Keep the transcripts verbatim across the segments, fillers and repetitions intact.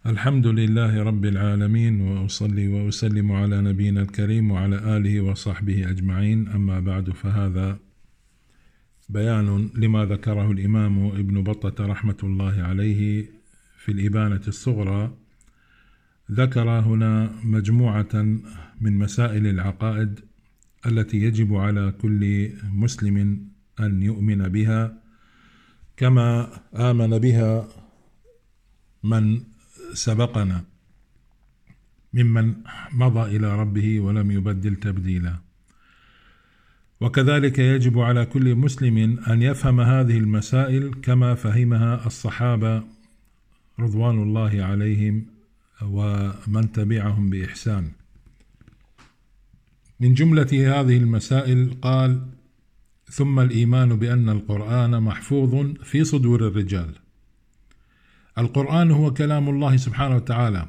الحمد لله رب العالمين، وأصلي وأسلم على نبينا الكريم وعلى آله وصحبه أجمعين. أما بعد، فهذا بيان لما ذكره الإمام ابن بطة رحمة الله عليه في الإبانة الصغرى. ذكر هنا مجموعة من مسائل العقائد التي يجب على كل مسلم أن يؤمن بها كما آمن بها من سبقنا ممن مضى إلى ربه ولم يبدل تبديلا. وكذلك يجب على كل مسلم أن يفهم هذه المسائل كما فهمها الصحابة رضوان الله عليهم ومن تبعهم بإحسان. من جملة هذه المسائل قال: ثم الإيمان بأن القرآن محفوظ في صدور الرجال. القرآن هو كلام الله سبحانه وتعالى،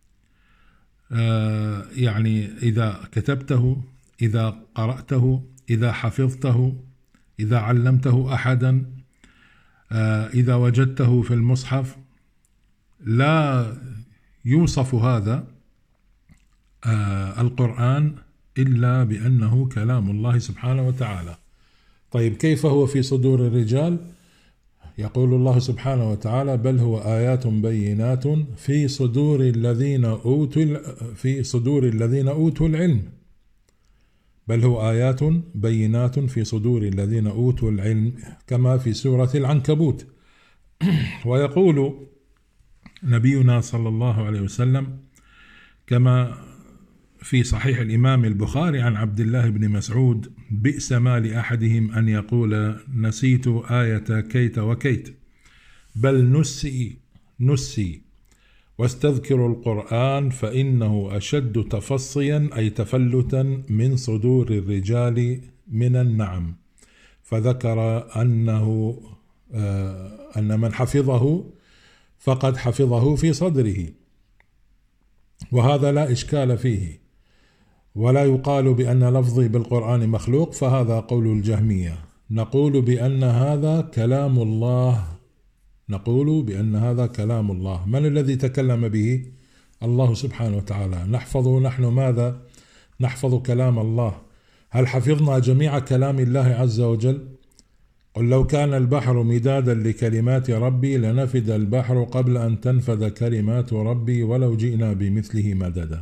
آه يعني إذا كتبته، إذا قرأته، إذا حفظته، إذا علمته أحدا، آه إذا وجدته في المصحف، لا يوصف هذا آه القرآن إلا بأنه كلام الله سبحانه وتعالى. طيب، كيف هو في صدور الرجال؟ يقول الله سبحانه وتعالى: بل هو آيات بينات في صدور الذين أوتوا في صدور الذين أوتوا العلم. بل هو آيات بينات في صدور الذين أوتوا العلم، كما في سورة العنكبوت. ويقول نبينا صلى الله عليه وسلم كما في صحيح الإمام البخاري عن عبد الله بن مسعود: بئس ما لأحدهم أن يقول نسيت آية كيت وكيت، بل نسي نسي واستذكر القرآن فإنه أشد تفصيا أي تفلتا من صدور الرجال من النعم. فذكر أنه آه أن من حفظه فقد حفظه في صدره، وهذا لا إشكال فيه. ولا يقال بأن لفظي بالقرآن مخلوق، فهذا قول الجهمية. نقول بأن هذا كلام الله، نقول بأن هذا كلام الله. من الذي تكلم به؟ الله سبحانه وتعالى. نحفظ نحن ماذا؟ نحفظ كلام الله. هل حفظنا جميع كلام الله عز وجل؟ قل لو كان البحر مدادا لكلمات ربي لنفد البحر قبل أن تنفد كلمات ربي ولو جئنا بمثله مددا.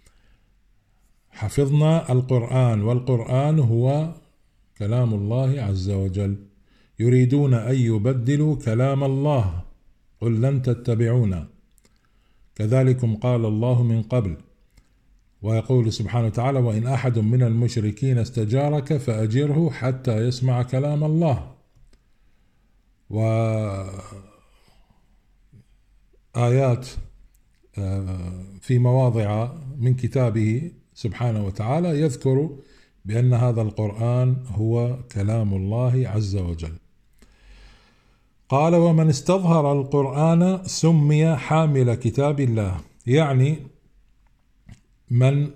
حفظنا القرآن، والقرآن هو كلام الله عز وجل. يريدون أن يبدلوا كلام الله، قل لن تتبعونا كذلكم قال الله من قبل. ويقول سبحانه وتعالى: وإن أحد من المشركين استجارك فأجره حتى يسمع كلام الله. وآيات في مواضع من كتابه سبحانه وتعالى يذكر بأن هذا القرآن هو كلام الله عز وجل. قال: ومن استظهر القرآن سمي حامل كتاب الله. يعني من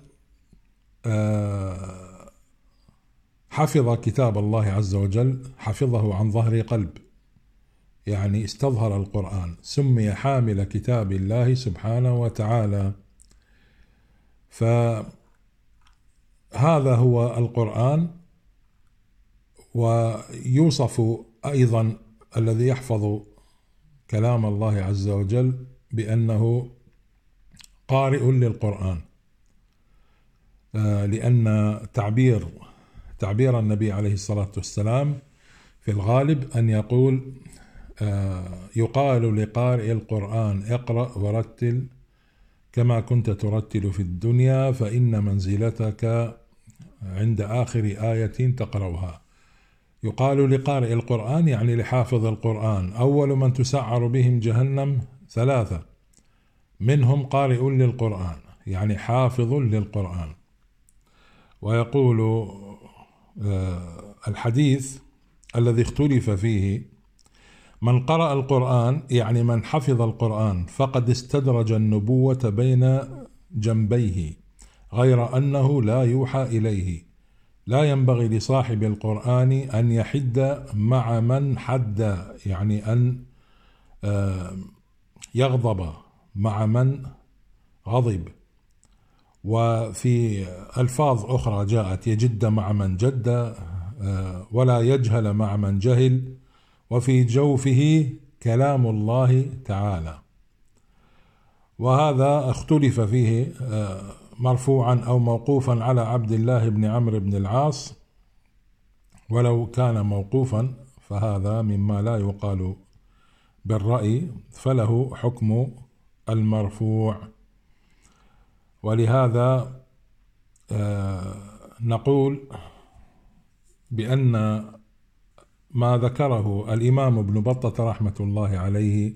حفظ كتاب الله عز وجل حفظه عن ظهر قلب، يعني استظهر القرآن، سمي حامل كتاب الله سبحانه وتعالى. فهذا هو القرآن. ويوصف أيضا الذي يحفظ كلام الله عز وجل بأنه قارئ للقرآن، لأن تعبير تعبير النبي عليه الصلاة والسلام في الغالب أن يقول يقال لقارئ القرآن: اقرأ ورتل كما كنت ترتل في الدنيا فإن منزلتك عند آخر آية تقرأها. يقال لقارئ القرآن يعني لحافظ القرآن: أول من تسعر بهم جهنم ثلاثة، منهم قارئ للقرآن يعني حافظ للقرآن. ويقول الحديث الذي اختلف فيه: من قرأ القرآن يعني من حفظ القرآن فقد استدرج النبوة بين جنبيه، غير أنه لا يوحى إليه. لا ينبغي لصاحب القرآن أن يحد مع من حد، يعني أن يغضب مع من غضب. وفي ألفاظ أخرى جاءت يجد مع من جد ولا يجهل مع من جهل، وفي جوفه كلام الله تعالى. وهذا اختلف فيه مرفوعا أو موقوفا على عبد الله بن عمرو بن العاص، ولو كان موقوفا فهذا مما لا يقال بالرأي، فله حكم المرفوع. ولهذا نقول بأن ما ذكره الإمام ابن بطة رحمة الله عليه: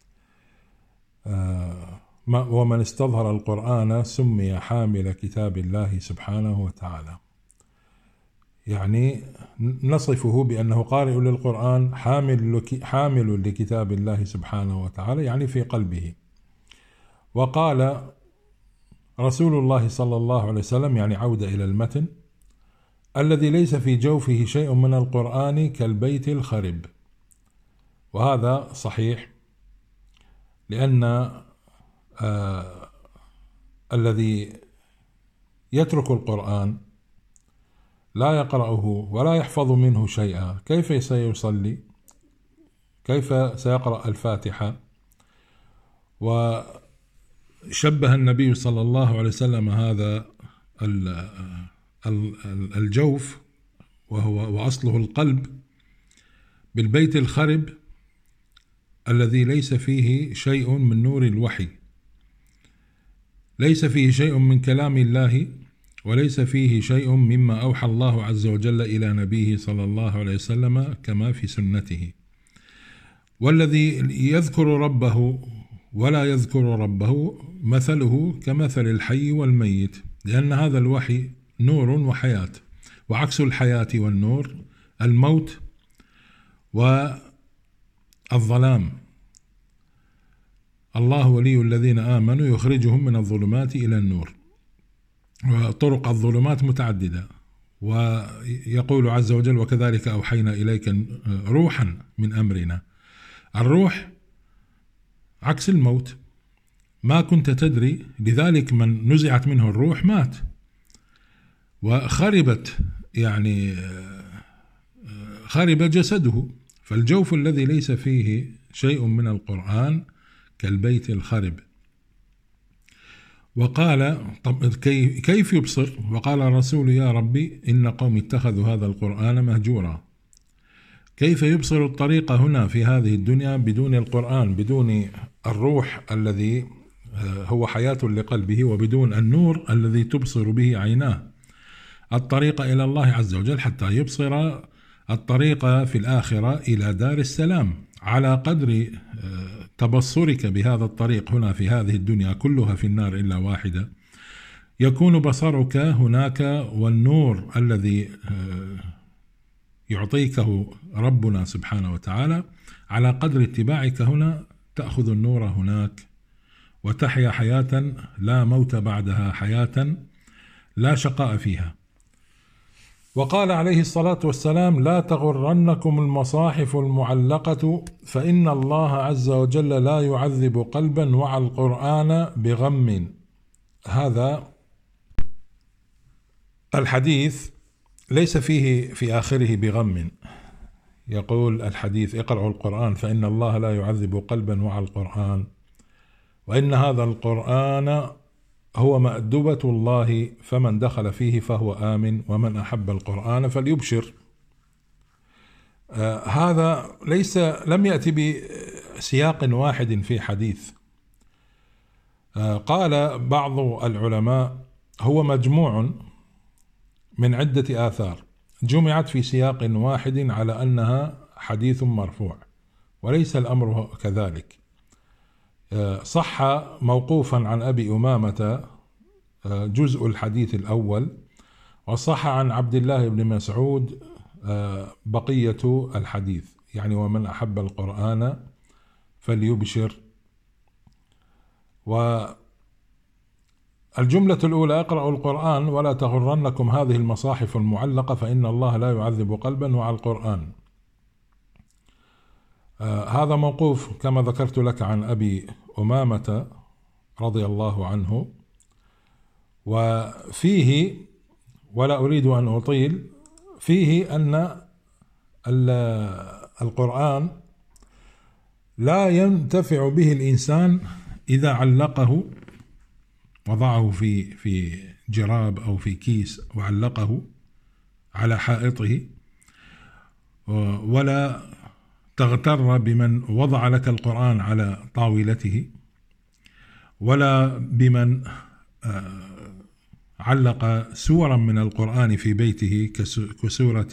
ومن استظهر القرآن سمي حامل كتاب الله سبحانه وتعالى، يعني نصفه بأنه قارئ للقرآن حامل حامل لكتاب الله سبحانه وتعالى، يعني في قلبه. وقال رسول الله صلى الله عليه وسلم، يعني عودة إلى المتن: الذي ليس في جوفه شيء من القرآن كالبيت الخرب. وهذا صحيح، لأن آه الذي يترك القرآن لا يقرأه ولا يحفظ منه شيئا كيف سيصلي؟ كيف سيقرأ الفاتحة؟ وشبه النبي صلى الله عليه وسلم هذا الجوف وهو وأصله القلب بالبيت الخرب الذي ليس فيه شيء من نور الوحي، ليس فيه شيء من كلام الله، وليس فيه شيء مما أوحى الله عز وجل إلى نبيه صلى الله عليه وسلم كما في سنته. والذي يذكر ربه ولا يذكر ربه مثله كمثل الحي والميت، لأن هذا الوحي نور وحياة، وعكس الحياة والنور الموت والظلام. الله ولي الذين آمنوا يخرجهم من الظلمات إلى النور. وطرق الظلمات متعددة. ويقول عز وجل: وكذلك أوحينا إليك روحا من أمرنا. الروح عكس الموت، ما كنت تدري، لذلك من نزعت منه الروح مات وخربت، يعني خرب جسده. فالجوف الذي ليس فيه شيء من القرآن كالبيت الخرب. وقال: طب كيف يبصر؟ وقال الرسول: يا ربي إن قوم اتخذوا هذا القرآن مهجورا. كيف يبصر الطريق هنا في هذه الدنيا بدون القرآن، بدون الروح الذي هو حياة لقلبه، وبدون النور الذي تبصر به عيناه الطريق إلى الله عز وجل، حتى يبصر الطريق في الآخرة إلى دار السلام. على قدر تبصرك بهذا الطريق هنا في هذه الدنيا كلها في النار إلا واحدة، يكون بصرك هناك، والنور الذي يعطيكه ربنا سبحانه وتعالى على قدر اتباعك هنا تأخذ النور هناك، وتحيا حياة لا موت بعدها، حياة لا شقاء فيها. وقال عليه الصلاة والسلام: لا تغرنكم المصاحف المعلقة، فإن الله عز وجل لا يعذب قلبا وعى القرآن بغم. هذا الحديث ليس فيه في آخره بغم. يقول الحديث: اقرأوا القرآن فإن الله لا يعذب قلبا وعى القرآن، وإن هذا القرآن هو مأدبة الله، فمن دخل فيه فهو آمن، ومن أحب القرآن فليبشر. آه هذا ليس لم يأتي بسياق واحد في حديث. آه قال بعض العلماء: هو مجموع من عدة آثار جمعت في سياق واحد على أنها حديث مرفوع، وليس الأمر كذلك. صح موقوفا عن أبي أمامة جزء الحديث الأول، وصح عن عبد الله بن مسعود بقية الحديث، يعني ومن أحب القرآن فليبشر. والجملة الأولى: اقرأوا القرآن ولا تغرنكم هذه المصاحف المعلقة، فإن الله لا يعذب قلبا وعى القرآن. آه هذا موقوف كما ذكرت لك عن أبي أمامة رضي الله عنه. وفيه، ولا أريد أن أطيل، فيه أن القرآن لا ينتفع به الإنسان إذا علقه، وضعه في في جراب أو في كيس وعلقه على حائطه، ولا تغتر بمن وضع لك القرآن على طاولته، ولا بمن علق سورا من القرآن في بيته كسورة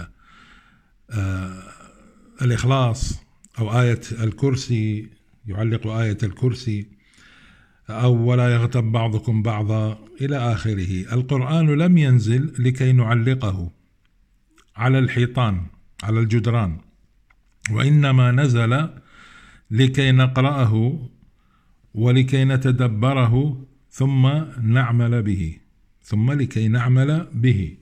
الإخلاص أو آية الكرسي، يعلق آية الكرسي، أو ولا يغتب بعضكم بعضا إلى آخره. القرآن لم ينزل لكي نعلقه على الحيطان على الجدران، وإنما نزل لكي نقرأه ولكي نتدبره ثم نعمل به ثم لكي نعمل به.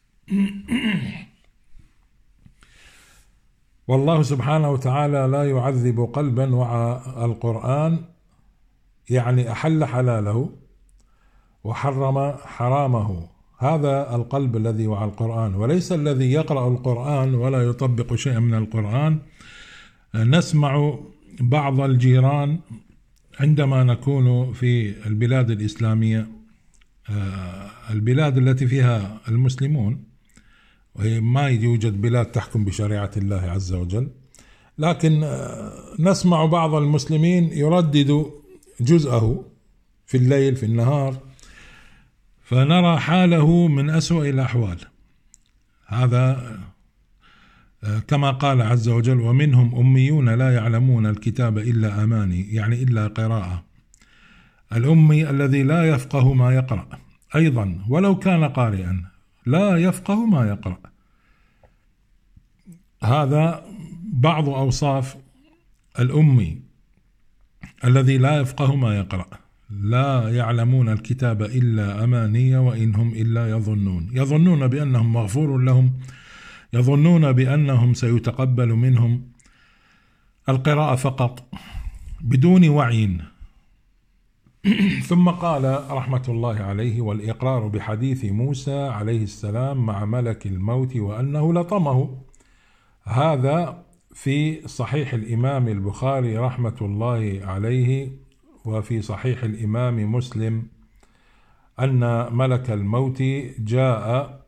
والله سبحانه وتعالى لا يعذب قلبا وعى القرآن، يعني أحل حلاله وحرم حرامه، هذا القلب الذي وعى القرآن، وليس الذي يقرأ القرآن ولا يطبق شيئا من القرآن. نسمع بعض الجيران عندما نكون في البلاد الإسلامية، البلاد التي فيها المسلمون، وهي ما يوجد بلاد تحكم بشريعة الله عز وجل، لكن نسمع بعض المسلمين يردد جزءه في الليل في النهار، فنرى حاله من أسوأ الأحوال. هذا كما قال عز وجل: ومنهم أميون لا يعلمون الكتاب إلا أماني، يعني إلا قراءة. الأمي الذي لا يفقه ما يقرأ، أيضا ولو كان قارئا لا يفقه ما يقرأ. هذا بعض أوصاف الأمي الذي لا يفقه ما يقرأ. لا يعلمون الكتاب إلا أماني وإنهم إلا يظنون، يظنون بأنهم مغفور لهم، يظنون بأنهم سيتقبل منهم القراءة فقط بدون وعي. ثم قال رحمة الله عليه: والإقرار بحديث موسى عليه السلام مع ملك الموت وأنه لطمه. هذا في صحيح الإمام البخاري رحمة الله عليه، وفي صحيح الإمام مسلم أن ملك الموت جاء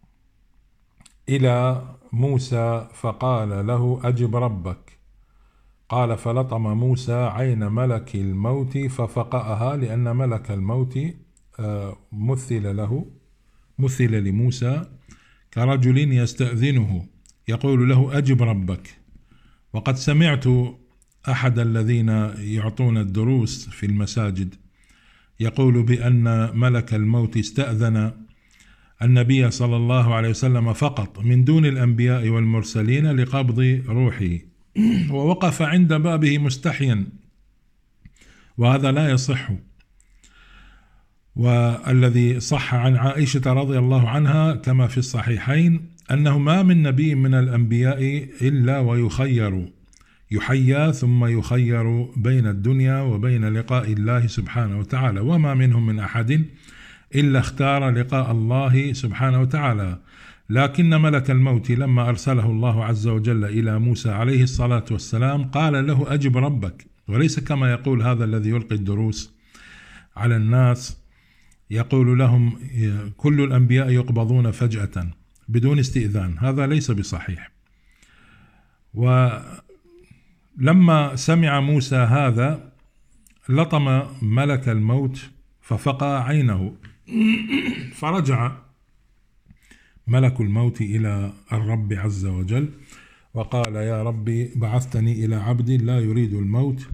إلى موسى فقال له: أجب ربك. قال: فلطم موسى عين ملك الموت ففقأها، لأن ملك الموت مثل له مثل لموسى كرجل يستأذنه يقول له: أجب ربك. وقد سمعت أحد الذين يعطون الدروس في المساجد يقول بأن ملك الموت استأذن النبي صلى الله عليه وسلم فقط من دون الأنبياء والمرسلين لقبض روحه، ووقف عند بابه مستحيا، وهذا لا يصح. والذي صح عن عائشة رضي الله عنها كما في الصحيحين أنه ما من نبي من الأنبياء إلا ويخير يحيى ثم يخير بين الدنيا وبين لقاء الله سبحانه وتعالى، وما منهم من أحد إلا اختار لقاء الله سبحانه وتعالى. لكن ملك الموت لما أرسله الله عز وجل إلى موسى عليه الصلاة والسلام قال له: أجب ربك، وليس كما يقول هذا الذي يلقي الدروس على الناس، يقول لهم كل الأنبياء يقبضون فجأة بدون استئذان. هذا ليس بصحيح. ولما سمع موسى هذا لطم ملك الموت ففقأ عينه، فرجع ملك الموت إلى الرب عز وجل وقال: يا ربي بعثتني إلى عبد لا يريد الموت.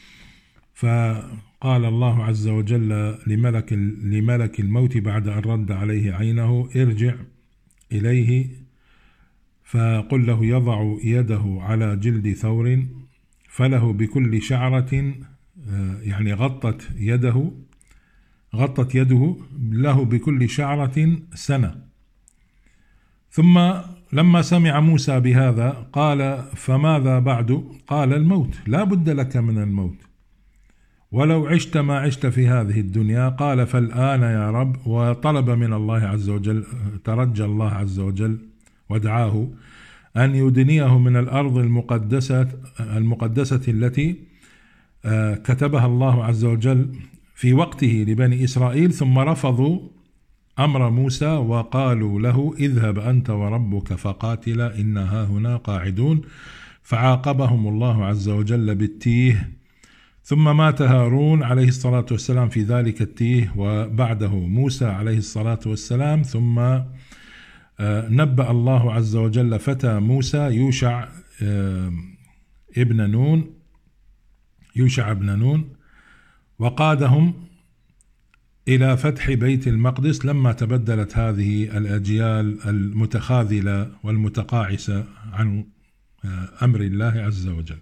فقال الله عز وجل لملك, لملك الموت بعد أن رد عليه عينه: ارجع إليه فقل له يضع يده على جلد ثور فله بكل شعرة، يعني غطت يده غطت يده له بكل شعرة سنة. ثم لما سمع موسى بهذا قال: فماذا بعد؟ قال: الموت، لا بد لك من الموت. ولو عشت ما عشت في هذه الدنيا. قال فالآن يا رب، وطلب من الله عز وجل، ترجى الله عز وجل ودعاه أن يدنيه من الأرض المقدسة المقدسة التي كتبها الله عز وجل في وقته لبني إسرائيل. ثم رفضوا أمر موسى وقالوا له اذهب أنت وربك فقاتلا إنها هنا قاعدون، فعاقبهم الله عز وجل بالتيه. ثم مات هارون عليه الصلاة والسلام في ذلك التيه، وبعده موسى عليه الصلاة والسلام. ثم نبأ الله عز وجل فتى موسى يوشع ابن نون يوشع ابن نون وقادهم إلى فتح بيت المقدس لما تبدلت هذه الأجيال المتخاذلة والمتقاعسة عن أمر الله عز وجل.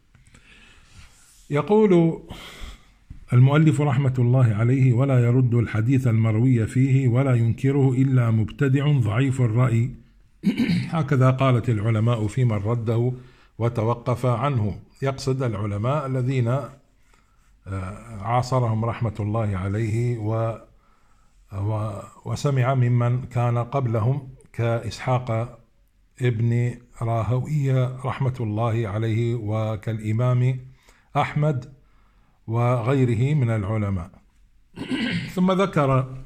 يقول المؤلف رحمة الله عليه: ولا يرد الحديث المروي فيه ولا ينكره إلا مبتدع ضعيف الرأي. هكذا قالت العلماء في من رده وتوقف عنه، يقصد العلماء الذين عاصرهم رحمة الله عليه و وسمع ممن كان قبلهم كإسحاق ابن راهوية رحمة الله عليه، وكالإمام أحمد وغيره من العلماء. ثم ذكر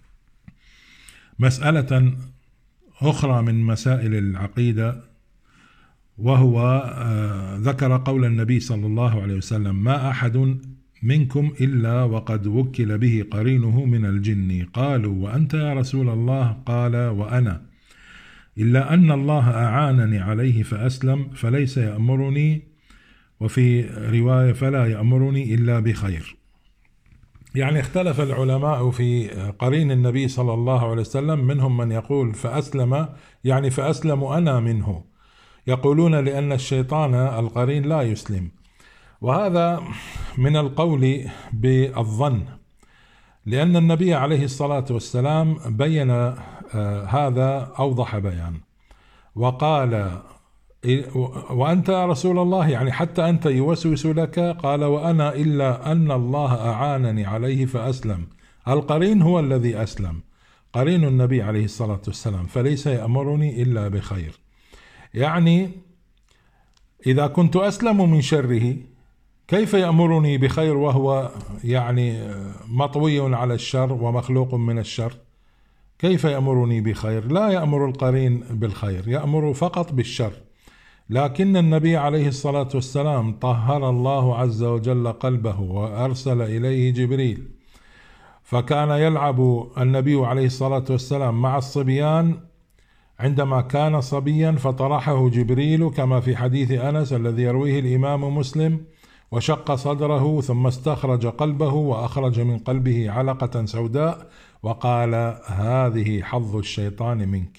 مسألة أخرى من مسائل العقيدة، وهو ذكر قول النبي صلى الله عليه وسلم: ما أحد منكم إلا وقد وكل به قرينه من الجن. قالوا: وأنت يا رسول الله؟ قال: وأنا، إلا أن الله أعانني عليه فأسلم، فليس يأمرني، وفي رواية فلا يأمرني إلا بخير. يعني اختلف العلماء في قرين النبي صلى الله عليه وسلم، منهم من يقول فأسلم يعني فأسلم أنا منه، يقولون لأن الشيطان القرين لا يسلم، وهذا من القول بالظن، لأن النبي عليه الصلاة والسلام بين هذا أوضح بيان، وقال: وأنت يا رسول الله، يعني حتى أنت يوسوس لك؟ قال: وأنا إلا أن الله أعانني عليه فأسلم. القرين هو الذي أسلم، قرين النبي عليه الصلاة والسلام، فليس يأمرني إلا بخير. يعني إذا كنت أسلم من شره كيف يأمرني بخير وهو يعني مطوي على الشر ومخلوق من الشر؟ كيف يأمرني بخير؟ لا يأمر القرين بالخير، يأمر فقط بالشر. لكن النبي عليه الصلاة والسلام طهر الله عز وجل قلبه وأرسل إليه جبريل، فكان يلعب النبي عليه الصلاة والسلام مع الصبيان عندما كان صبيا، فطرحه جبريل كما في حديث أنس الذي يرويه الإمام مسلم: وشق صدره ثم استخرج قلبه وأخرج من قلبه علقة سوداء وقال: هذه حظ الشيطان منك.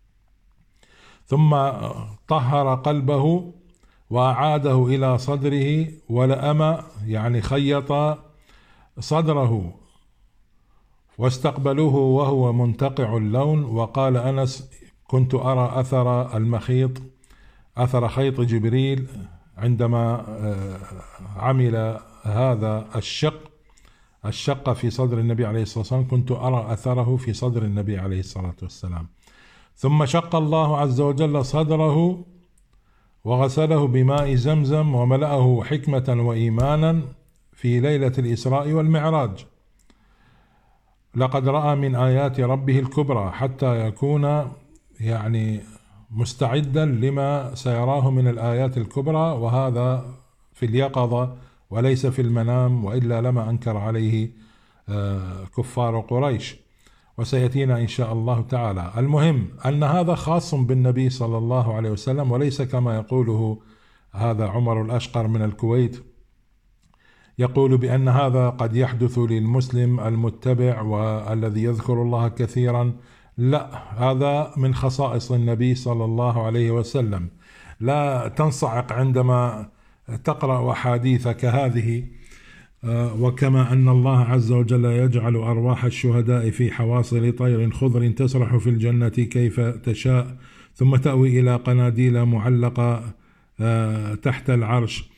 ثم طهر قلبه وأعاده إلى صدره ولأم، يعني خيط صدره واستقبلوه وهو منتقع اللون. وقال أنس: كنت أرى أثر المخيط، أثر خيط جبريل عندما عمل هذا الشق الشق في صدر النبي عليه الصلاة والسلام، كنت أرى أثره في صدر النبي عليه الصلاة والسلام. ثم شق الله عز وجل صدره وغسله بماء زمزم وملأه حكمة وإيمانا في ليلة الإسراء والمعراج. لقد رأى من آيات ربه الكبرى حتى يكون يعني مستعدا لما سيراه من الآيات الكبرى، وهذا في اليقظة وليس في المنام، وإلا لما أنكر عليه كفار قريش، وسيأتينا إن شاء الله تعالى. المهم أن هذا خاص بالنبي صلى الله عليه وسلم، وليس كما يقوله هذا عمر الأشقر من الكويت، يقول بأن هذا قد يحدث للمسلم المتبع والذي يذكر الله كثيرا. لا، هذا من خصائص النبي صلى الله عليه وسلم. لا تنصعق عندما تقرأ أحاديث كهذه. وكما أن الله عز وجل يجعل أرواح الشهداء في حواصل طير خضر تسرح في الجنة كيف تشاء ثم تأوي إلى قناديل معلقة تحت العرش،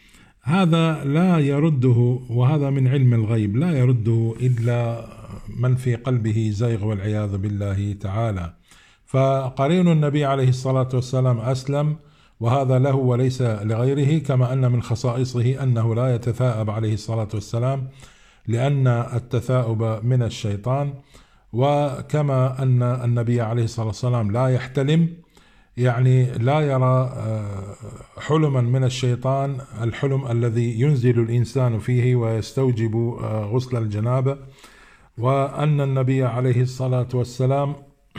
هذا لا يرده، وهذا من علم الغيب، لا يرده إلا من في قلبه زيغ والعياذ بالله تعالى. فقرين النبي عليه الصلاة والسلام أسلم، وهذا له وليس لغيره، كما أن من خصائصه أنه لا يتثاءب عليه الصلاة والسلام، لأن التثاؤب من الشيطان. وكما أن النبي عليه الصلاة والسلام لا يحتلم، يعني لا يرى حلما من الشيطان، الحلم الذي ينزل الإنسان فيه ويستوجب غسل الجنابة. وأن النبي عليه الصلاة والسلام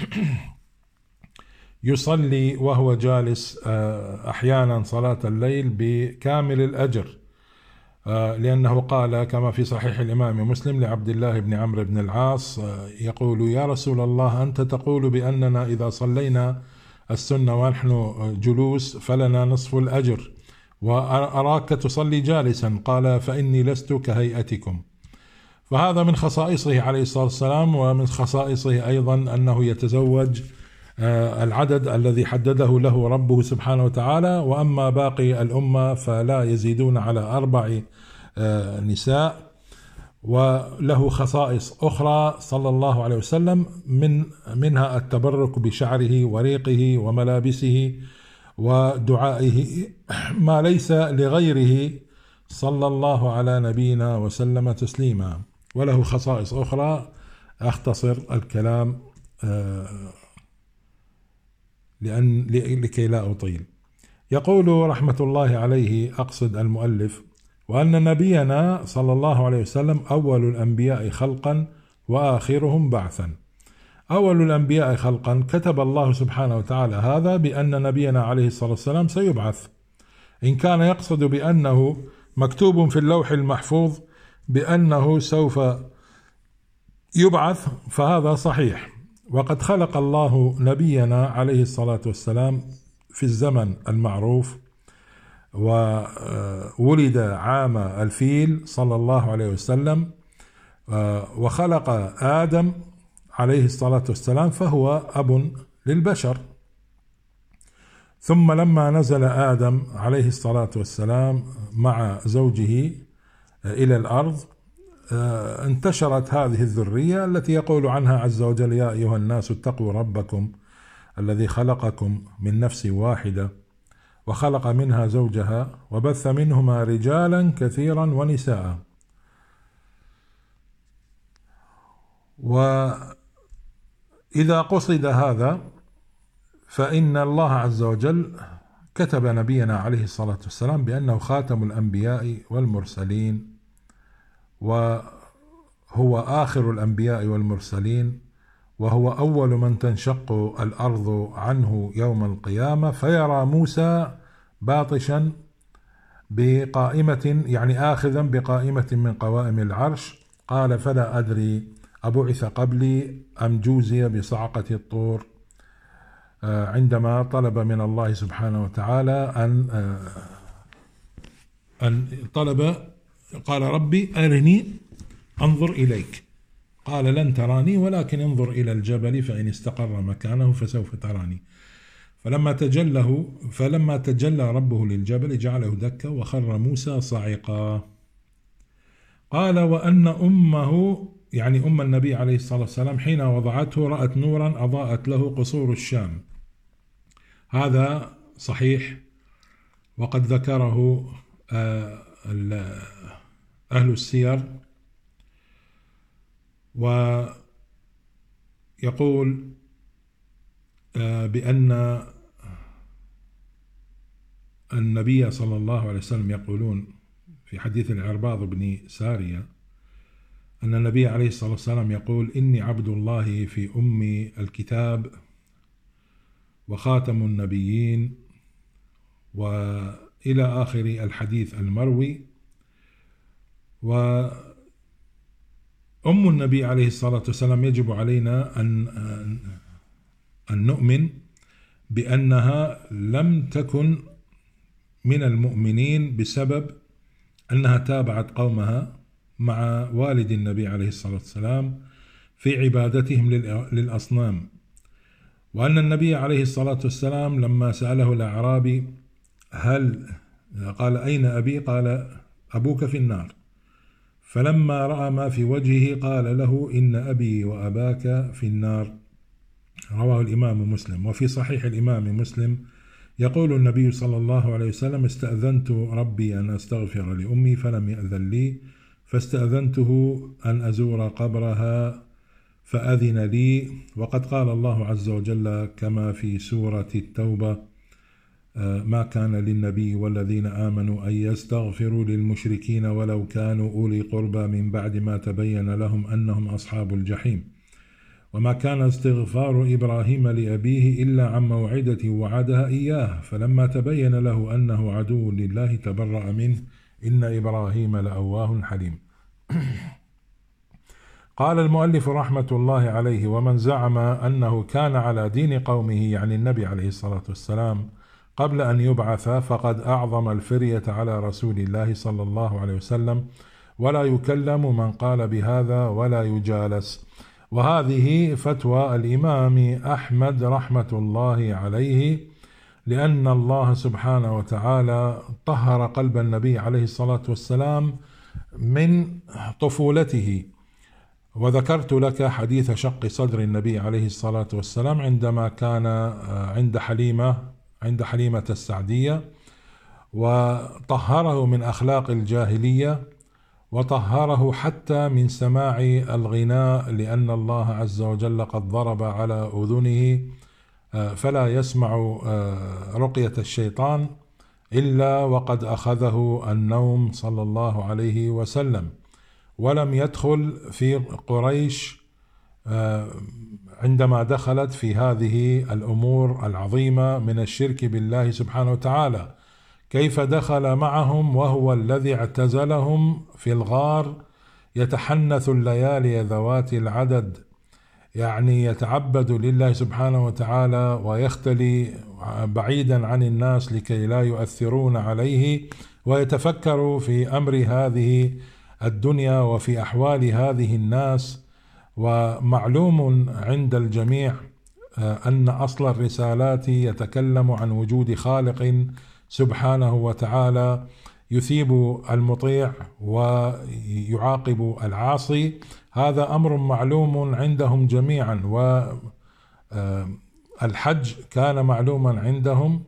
يصلي وهو جالس أحيانا صلاة الليل بكامل الأجر، لأنه قال كما في صحيح الإمام مسلم لعبد الله بن عمرو بن العاص يقول: يا رسول الله، أنت تقول بأننا إذا صلينا السنة ونحن جلوس فلنا نصف الأجر، وأراك تصلي جالسا. قال: فإني لست كهيئتكم. فهذا من خصائصه عليه الصلاة والسلام. ومن خصائصه أيضا أنه يتزوج العدد الذي حدده له ربه سبحانه وتعالى، وأما باقي الأمة فلا يزيدون على أربع نساء. وله خصائص أخرى صلى الله عليه وسلم، من منها التبرك بشعره وريقه وملابسه ودعائه، ما ليس لغيره صلى الله على نبينا وسلم تسليما. وله خصائص أخرى أختصر الكلام لأن لكي لا أطيل. يقول رحمة الله عليه، أقصد المؤلف: وأن نبينا صلى الله عليه وسلم أول الأنبياء خلقا وآخرهم بعثا. أول الأنبياء خلقا، كتب الله سبحانه وتعالى هذا بأن نبينا عليه الصلاة والسلام سيبعث. إن كان يقصد بأنه مكتوب في اللوح المحفوظ بأنه سوف يبعث فهذا صحيح. وقد خلق الله نبينا عليه الصلاة والسلام في الزمن المعروف، وولد عام الفيل صلى الله عليه وسلم، وخلق آدم عليه الصلاة والسلام فهو أب للبشر. ثم لما نزل آدم عليه الصلاة والسلام مع زوجه إلى الأرض، انتشرت هذه الذرية التي يقول عنها عز وجل: يا أيها الناس اتقوا ربكم الذي خلقكم من نفس واحدة وخلق منها زوجها وبث منهما رجالا كثيرا ونساء. وإذا قصد هذا فإن الله عز وجل كتب نبينا عليه الصلاة والسلام بأنه خاتم الأنبياء والمرسلين، وهو آخر الأنبياء والمرسلين، وهو أول من تنشق الأرض عنه يوم القيامة، فيرى موسى باطشا بقائمة، يعني آخذا بقائمة من قوائم العرش. قال: فلا أدري أبعث قبلي أم جوزي بصعقة الطور، عندما طلب من الله سبحانه وتعالى أن أن طلب قال: ربي أرني أنظر إليك. قال: لن تراني ولكن انظر إلى الجبل فإن استقر مكانه فسوف تراني. فلما تجله فلما تجلى ربه للجبل جعله دكا وخر موسى صاعقا. قال: وأن أمه، يعني أم النبي عليه الصلاة والسلام، حين وضعته رأت نورا أضاءت له قصور الشام. هذا صحيح، وقد ذكره أهل السير. ويقول بأن النبي صلى الله عليه وسلم، يقولون في حديث العرباض بن سارية أن النبي عليه الصلاة والسلام يقول: إني عبد الله في أمي الكتاب وخاتم النبيين، وإلى آخر الحديث المروي. وأم النبي عليه الصلاة والسلام يجب علينا أن أن نؤمن بأنها لم تكن من المؤمنين بسبب أنها تابعت قومها مع والد النبي عليه الصلاة والسلام في عبادتهم للأصنام. وأن النبي عليه الصلاة والسلام لما سأله الأعرابي: هل قال أين أبي؟ قال أبوك في النار. فلما رأى ما في وجهه قال له إن أبي وأباك في النار. رواه الإمام مسلم. وفي صحيح الإمام مسلم يقول النبي صلى الله عليه وسلم: استأذنت ربي أن أستغفر لأمي فلم يأذن لي، فاستأذنته أن أزور قبرها فأذن لي. وقد قال الله عز وجل كما في سورة التوبة: ما كان للنبي والذين آمنوا أن يستغفروا للمشركين ولو كانوا أولي قربى من بعد ما تبين لهم أنهم أصحاب الجحيم. وما كان استغفار إبراهيم لأبيه إلا عن موعدة وعدها إياه، فلما تبين له أنه عدو لله تبرأ منه، إن إبراهيم لأواه حليم. قال المؤلف رحمة الله عليه: ومن زعم أنه كان على دين قومه، يعني النبي عليه الصلاة والسلام، قبل أن يبعث، فقد أعظم الفرية على رسول الله صلى الله عليه وسلم، ولا يكلم من قال بهذا ولا يجالس. وهذه فتوى الإمام أحمد رحمة الله عليه، لأن الله سبحانه وتعالى طهر قلب النبي عليه الصلاة والسلام من طفولته. وذكرت لك حديث شق صدر النبي عليه الصلاة والسلام عندما كان عند حليمة عند حليمة السعدية، وطهره من أخلاق الجاهلية، وطهره حتى من سماع الغناء، لأن الله عز وجل قد ضرب على أذنه فلا يسمع رقية الشيطان إلا وقد أخذه النوم صلى الله عليه وسلم. ولم يدخل في قريش عندما دخلت في هذه الأمور العظيمة من الشرك بالله سبحانه وتعالى. كيف دخل معهم وهو الذي اعتزلهم في الغار يتحنث الليالي ذوات العدد، يعني يتعبد لله سبحانه وتعالى ويختلي بعيدا عن الناس لكي لا يؤثرون عليه، ويتفكر في أمر هذه الدنيا وفي أحوال هذه الناس. ومعلوم عند الجميع أن أصل الرسالات يتكلم عن وجود خالق سبحانه وتعالى يثيب المطيع ويعاقب العاصي. هذا أمر معلوم عندهم جميعا، والحج كان معلوما عندهم،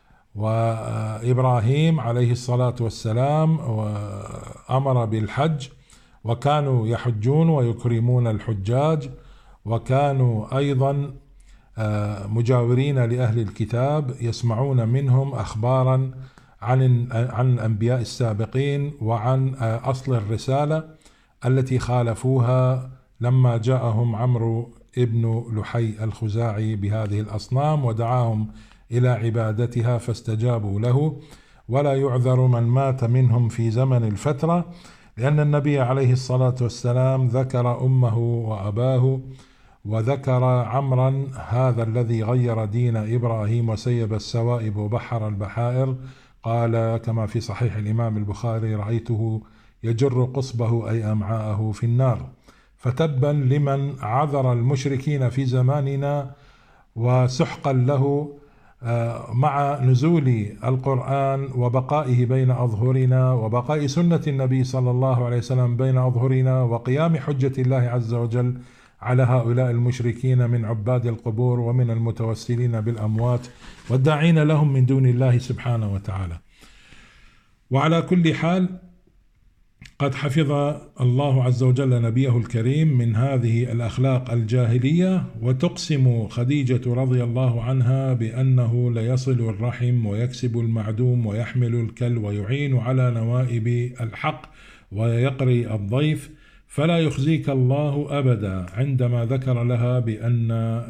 وإبراهيم عليه الصلاة والسلام أمر بالحج، وكانوا يحجون ويكرمون الحجاج، وكانوا أيضا مجاورين لأهل الكتاب يسمعون منهم أخبارا عن عن الأنبياء السابقين وعن أصل الرسالة التي خالفوها لما جاءهم عمرو ابن لحي الخزاعي بهذه الأصنام ودعاهم إلى عبادتها فاستجابوا له. ولا يعذر من مات منهم في زمن الفترة، لأن النبي عليه الصلاة والسلام ذكر أمه وأباه، وذكر عمرا هذا الذي غير دين إبراهيم وسيب السوائب وبحر البحائر. قال كما في صحيح الإمام البخاري: رأيته يجر قصبه أي أمعاءه في النار. فتبا لمن عذر المشركين في زماننا وسحقا له مع نزول القرآن وبقائه بين أظهرنا، وبقاء سنة النبي صلى الله عليه وسلم بين أظهرنا، وقيام حجة الله عز وجل على هؤلاء المشركين من عباد القبور ومن المتوسلين بالأموات والداعين لهم من دون الله سبحانه وتعالى. وعلى كل حال قد حفظ الله عز وجل نبيه الكريم من هذه الأخلاق الجاهلية. وتقسم خديجة رضي الله عنها بأنه ليصل الرحم ويكسب المعدوم ويحمل الكل ويعين على نوائب الحق ويقري الضيف، فلا يخزيك الله أبدا، عندما ذكر لها بأن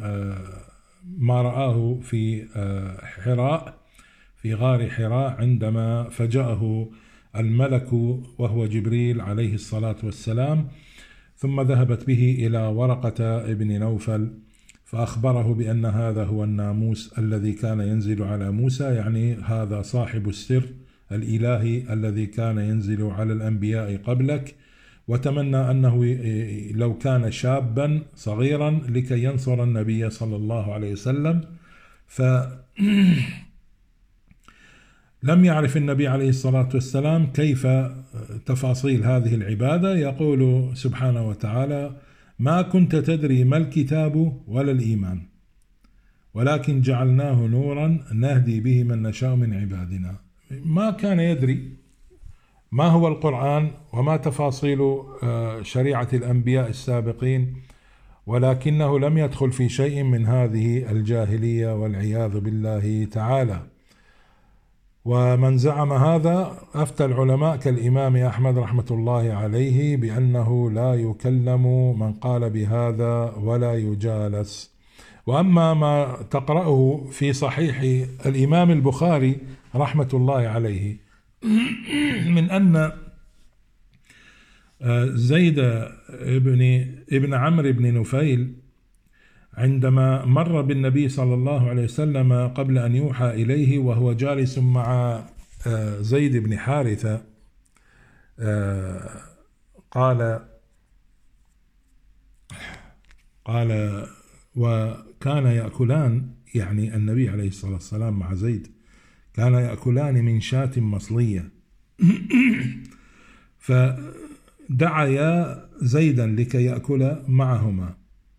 ما رآه في حراء في غار حراء عندما فجأه الملك وهو جبريل عليه الصلاة والسلام، ثم ذهبت به إلى ورقة ابن نوفل فأخبره بأن هذا هو الناموس الذي كان ينزل على موسى، يعني هذا صاحب السر الإلهي الذي كان ينزل على الأنبياء قبلك، وتمنى أنه لو كان شابا صغيرا لكي ينصر النبي صلى الله عليه وسلم. ف لم يعرف النبي عليه الصلاة والسلام كيف تفاصيل هذه العبادة. يقول سبحانه وتعالى: ما كنت تدري ما الكتاب ولا الإيمان ولكن جعلناه نورا نهدي به من نشاء من عبادنا. ما كان يدري ما هو القرآن وما تفاصيل شريعة الأنبياء السابقين، ولكنه لم يدخل في شيء من هذه الجاهلية والعياذ بالله تعالى. ومن زعم هذا أفتى العلماء كالإمام أحمد رحمة الله عليه بأنه لا يكلم من قال بهذا ولا يجالس. وأما ما تقرأه في صحيح الإمام البخاري رحمة الله عليه من أن زيد ابن ابن عمرو بن نفيل عندما مر بالنبي صلى الله عليه وسلم قبل أن يوحى إليه وهو جالس مع زيد بن حارثة، قال قال وكان يأكلان، يعني النبي عليه الصلاة والسلام مع زيد كان يأكلان من شاة مصلية، فدعيا زيدا لكي يأكل معهما،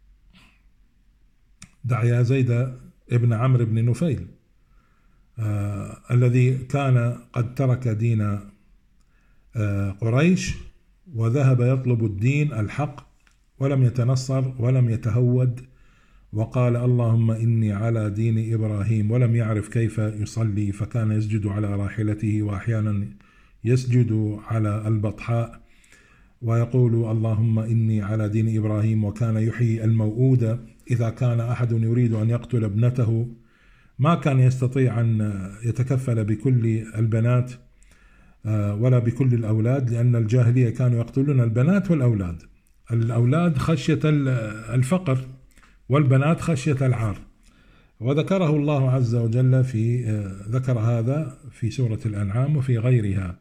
دعيا زيد ابن عمرو بن نفيل آه الذي كان قد ترك دين آه قريش وذهب يطلب الدين الحق ولم يتنصر ولم يتهود، وقال: اللهم إني على دين إبراهيم، ولم يعرف كيف يصلي، فكان يسجد على راحلته وأحيانا يسجد على البطحاء ويقول: اللهم إني على دين إبراهيم. وكان يحيي الموؤودة إذا كان أحد يريد أن يقتل ابنته، ما كان يستطيع أن يتكفل بكل البنات ولا بكل الأولاد، لأن الجاهلية كانوا يقتلون البنات والأولاد، الأولاد خشية الفقر والبنات خشية العار. وذكره الله عز وجل في ذكر هذا في سورة الأنعام وفي غيرها.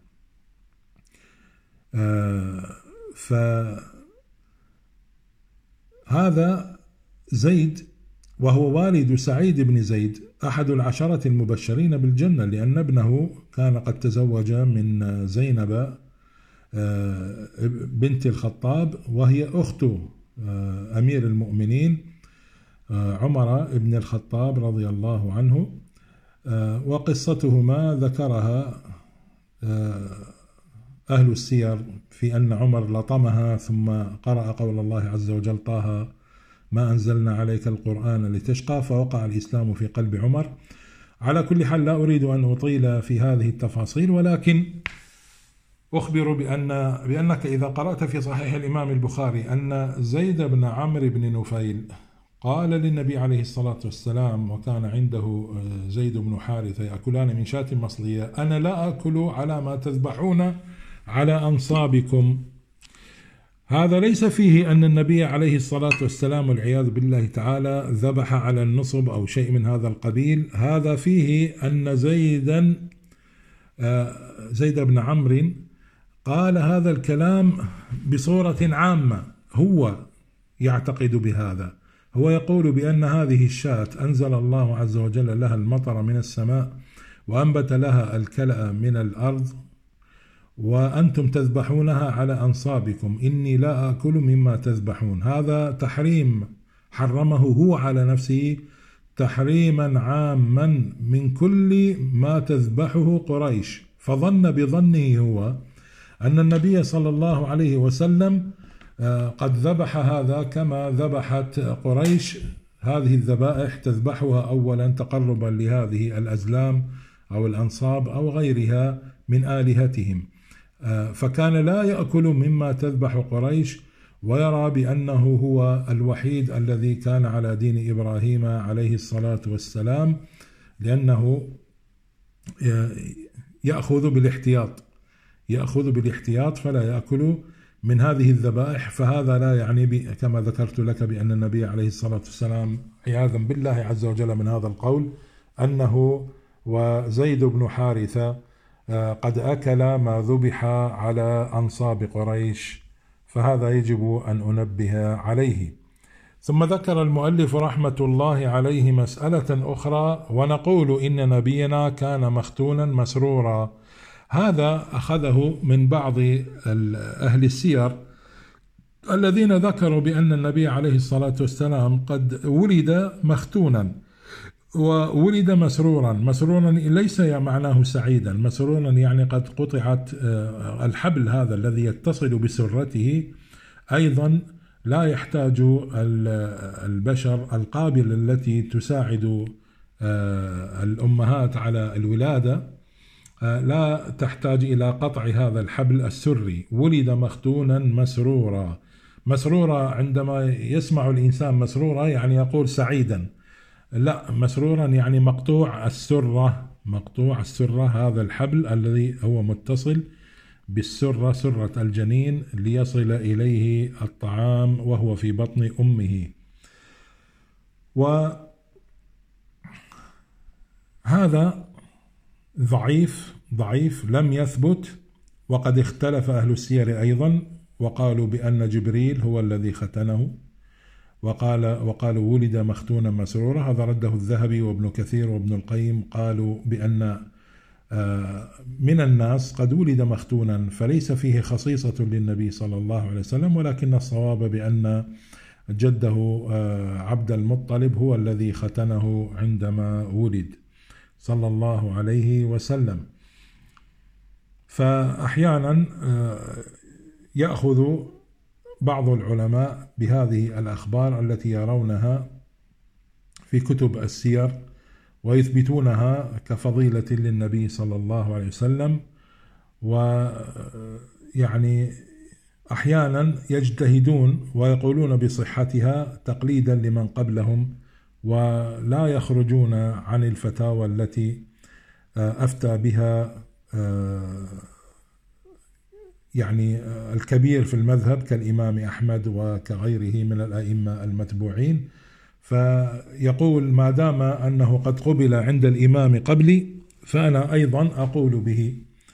فهذا زيد وهو والد سعيد بن زيد أحد العشرة المبشرين بالجنة، لأن ابنه كان قد تزوج من زينب بنت الخطاب وهي أخت أمير المؤمنين عمر بن الخطاب رضي الله عنه. وقصتهما ذكرها أهل السير في أن عمر لطمها ثم قرأ قول الله عز وجل: طه ما أنزلنا عليك القرآن لتشقى، فوقع الإسلام في قلب عمر. على كل حال لا أريد أن أطيل في هذه التفاصيل، ولكن أخبر بأن بأنك إذا قرأت في صحيح الإمام البخاري أن زيد بن عمرو بن نفيل قال للنبي عليه الصلاة والسلام، وكان عنده زيد بن حارثة يأكلان من شاة مصلية: أنا لا أكل على ما تذبحون على أنصابكم. هذا ليس فيه أن النبي عليه الصلاة والسلام والعياذ بالله تعالى ذبح على النصب أو شيء من هذا القبيل، هذا فيه أن زيدا زيد بن عمرو قال هذا الكلام بصورة عامة، هو يعتقد بهذا، هو يقول بأن هذه الشاة أنزل الله عز وجل لها المطر من السماء وأنبت لها الكلأ من الأرض، وأنتم تذبحونها على أنصابكم، إني لا أكل مما تذبحون. هذا تحريم حرمه هو على نفسه تحريما عاما من كل ما تذبحه قريش، فظن بظنه هو أن النبي صلى الله عليه وسلم قد ذبح هذا كما ذبحت قريش هذه الذبائح، تذبحها أولا تقربا لهذه الأزلام أو الأنصاب أو غيرها من آلهتهم، فكان لا يأكل مما تذبح قريش، ويرى بأنه هو الوحيد الذي كان على دين إبراهيم عليه الصلاة والسلام، لأنه يأخذ بالاحتياط يأخذ بالاحتياط فلا يأكل من هذه الذبائح. فهذا لا يعني كما ذكرت لك بأن النبي عليه الصلاة والسلام عياذا بالله عز وجل من هذا القول أنه وزيد بن حارثة قد أكل ما ذبح على أنصاب قريش، فهذا يجب أن أنبه عليه. ثم ذكر المؤلف رحمة الله عليه مسألة أخرى: ونقول إن نبينا كان مختونا مسرورا. هذا أخذه من بعض أهل السير الذين ذكروا بأن النبي عليه الصلاة والسلام قد ولد مختونا وولد مسرورا. مسرورا ليس معناه سعيدا، مسرورا يعني قد قطعت الحبل هذا الذي يتصل بسرته. أيضا لا يحتاج البشر القابلة التي تساعد الأمهات على الولادة، لا تحتاج إلى قطع هذا الحبل السري. ولد مختونا مسرورا. مسرورا عندما يسمع الإنسان مسرورا يعني يقول سعيدا، لا، مسرورا يعني مقطوع السرة. مقطوع السرة هذا الحبل الذي هو متصل بالسرة، سرة الجنين، ليصل إليه الطعام وهو في بطن أمه. وهذا ضعيف ضعيف لم يثبت. وقد اختلف أهل السير أيضا، وقالوا بأن جبريل هو الذي ختنه، وقال وقالوا ولد مختونا مسرورا. هذا رده الذهبي وابن كثير وابن القيم، قالوا بأن من الناس قد ولد مختونا، فليس فيه خصيصة للنبي صلى الله عليه وسلم، ولكن الصواب بأن جده عبد المطلب هو الذي ختنه عندما ولد صلى الله عليه وسلم. فأحيانا يأخذ بعض العلماء بهذه الأخبار التي يرونها في كتب السير ويثبتونها كفضيلة للنبي صلى الله عليه وسلم، ويعني أحيانا يجتهدون ويقولون بصحتها تقليدا لمن قبلهم، ولا يخرجون عن الفتاوى التي أفتى بها يعني الكبير في المذهب كالإمام أحمد وكغيره من الأئمة المتبوعين. فيقول ما دام أنه قد قبل عند الإمام قبلي فأنا أيضا أقول به.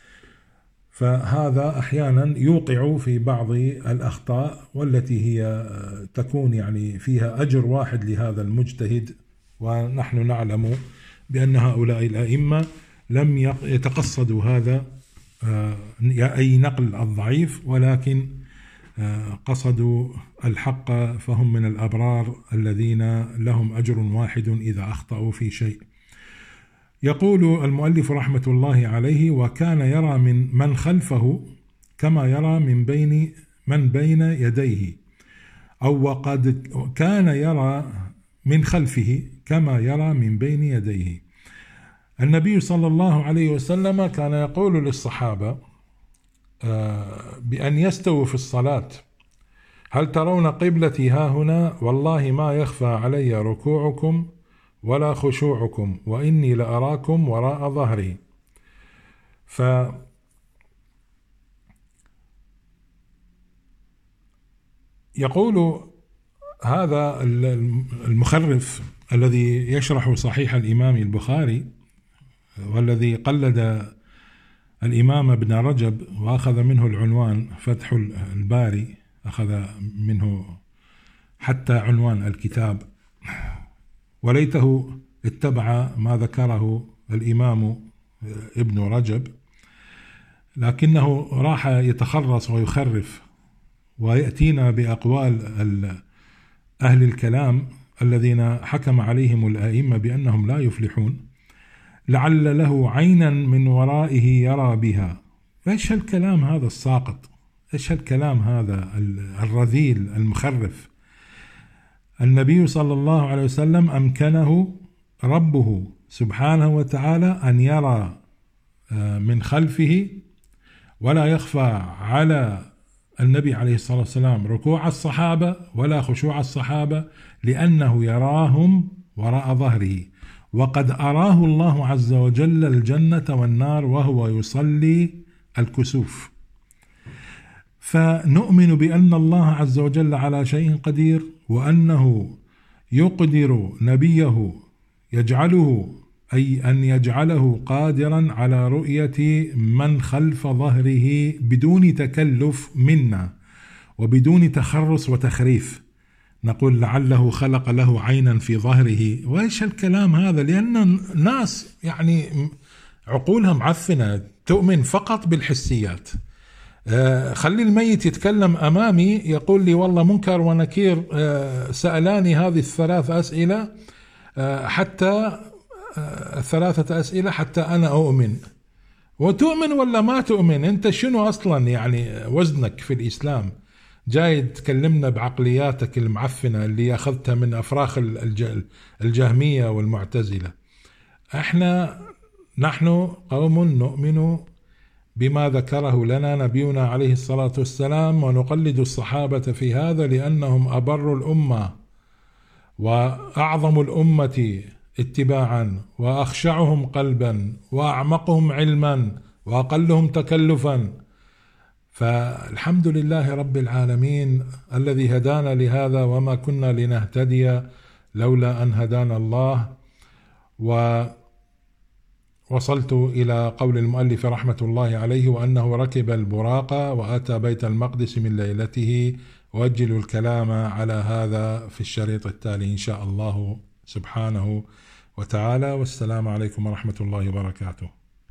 فهذا أحيانا يوقع في بعض الأخطاء والتي هي تكون يعني فيها أجر واحد لهذا المجتهد، ونحن نعلم بأن هؤلاء الأئمة لم يتقصدوا هذا أي نقل الضعيف، ولكن قصدوا الحق، فهم من الأبرار الذين لهم أجر واحد إذا أخطأوا في شيء. يقول المؤلف رحمة الله عليه: وكان يرى من من خلفه كما يرى من بين من بين يديه، أو وقد كان يرى من خلفه كما يرى من بين يديه. النبي صلى الله عليه وسلم كان يقول للصحابة بأن يستووا في الصلاة: هل ترون قبلتي ها هنا؟ والله ما يخفى علي ركوعكم ولا خشوعكم، وإني لأراكم وراء ظهري. ف يقول هذا المخرف الذي يشرح صحيح الإمام البخاري، والذي قلد الإمام ابن رجب وأخذ منه العنوان فتح الباري، أخذ منه حتى عنوان الكتاب، وليته اتبع ما ذكره الإمام ابن رجب، لكنه راح يتخرص ويخرف ويأتينا بأقوال أهل الكلام الذين حكم عليهم الآئمة بأنهم لا يفلحون، لعل له عينا من ورائه يرى بها. إيش هالكلام هذا الساقط؟ إيش هالكلام هذا الرذيل المخرف؟ النبي صلى الله عليه وسلم أمكنه ربه سبحانه وتعالى أن يرى من خلفه، ولا يخفى على النبي عليه الصلاة والسلام ركوع الصحابة ولا خشوع الصحابة، لأنه يراهم وراء ظهره. وقد أراه الله عز وجل الجنة والنار وهو يصلي الكسوف. فنؤمن بأن الله عز وجل على شيء قدير، وأنه يقدر نبيه يجعله أي أن يجعله قادرا على رؤية من خلف ظهره بدون تكلف منا وبدون تخرص وتخريف. نقول لعله خلق له عينا في ظهره. وإيش الكلام هذا؟ لأن الناس يعني عقولها معفنة، تؤمن فقط بالحسيات. آه خلي الميت يتكلم أمامي يقول لي والله منكر ونكير آه سألاني هذه الثلاث أسئلة آه حتى آه ثلاثة أسئلة حتى أنا أؤمن. وتؤمن ولا ما تؤمن؟ أنت شنو أصلا يعني وزنك في الإسلام؟ جاي تكلمنا بعقلياتك المعفنة اللي أخذتها من أفراخ الجهمية والمعتزلة. احنا نحن قوم نؤمن بما ذكره لنا نبينا عليه الصلاة والسلام، ونقلد الصحابة في هذا لأنهم أبر الأمة وأعظم الأمة اتباعا وأخشعهم قلبا وأعمقهم علما وأقلهم تكلفا. فالحمد لله رب العالمين الذي هدانا لهذا، وما كنا لنهتدي لولا أن هدانا الله. ووصلت إلى قول المؤلف رحمة الله عليه: وأنه ركب البراق وأتى بيت المقدس من ليلته. وأجل الكلام على هذا في الشريط التالي إن شاء الله سبحانه وتعالى. والسلام عليكم ورحمة الله وبركاته.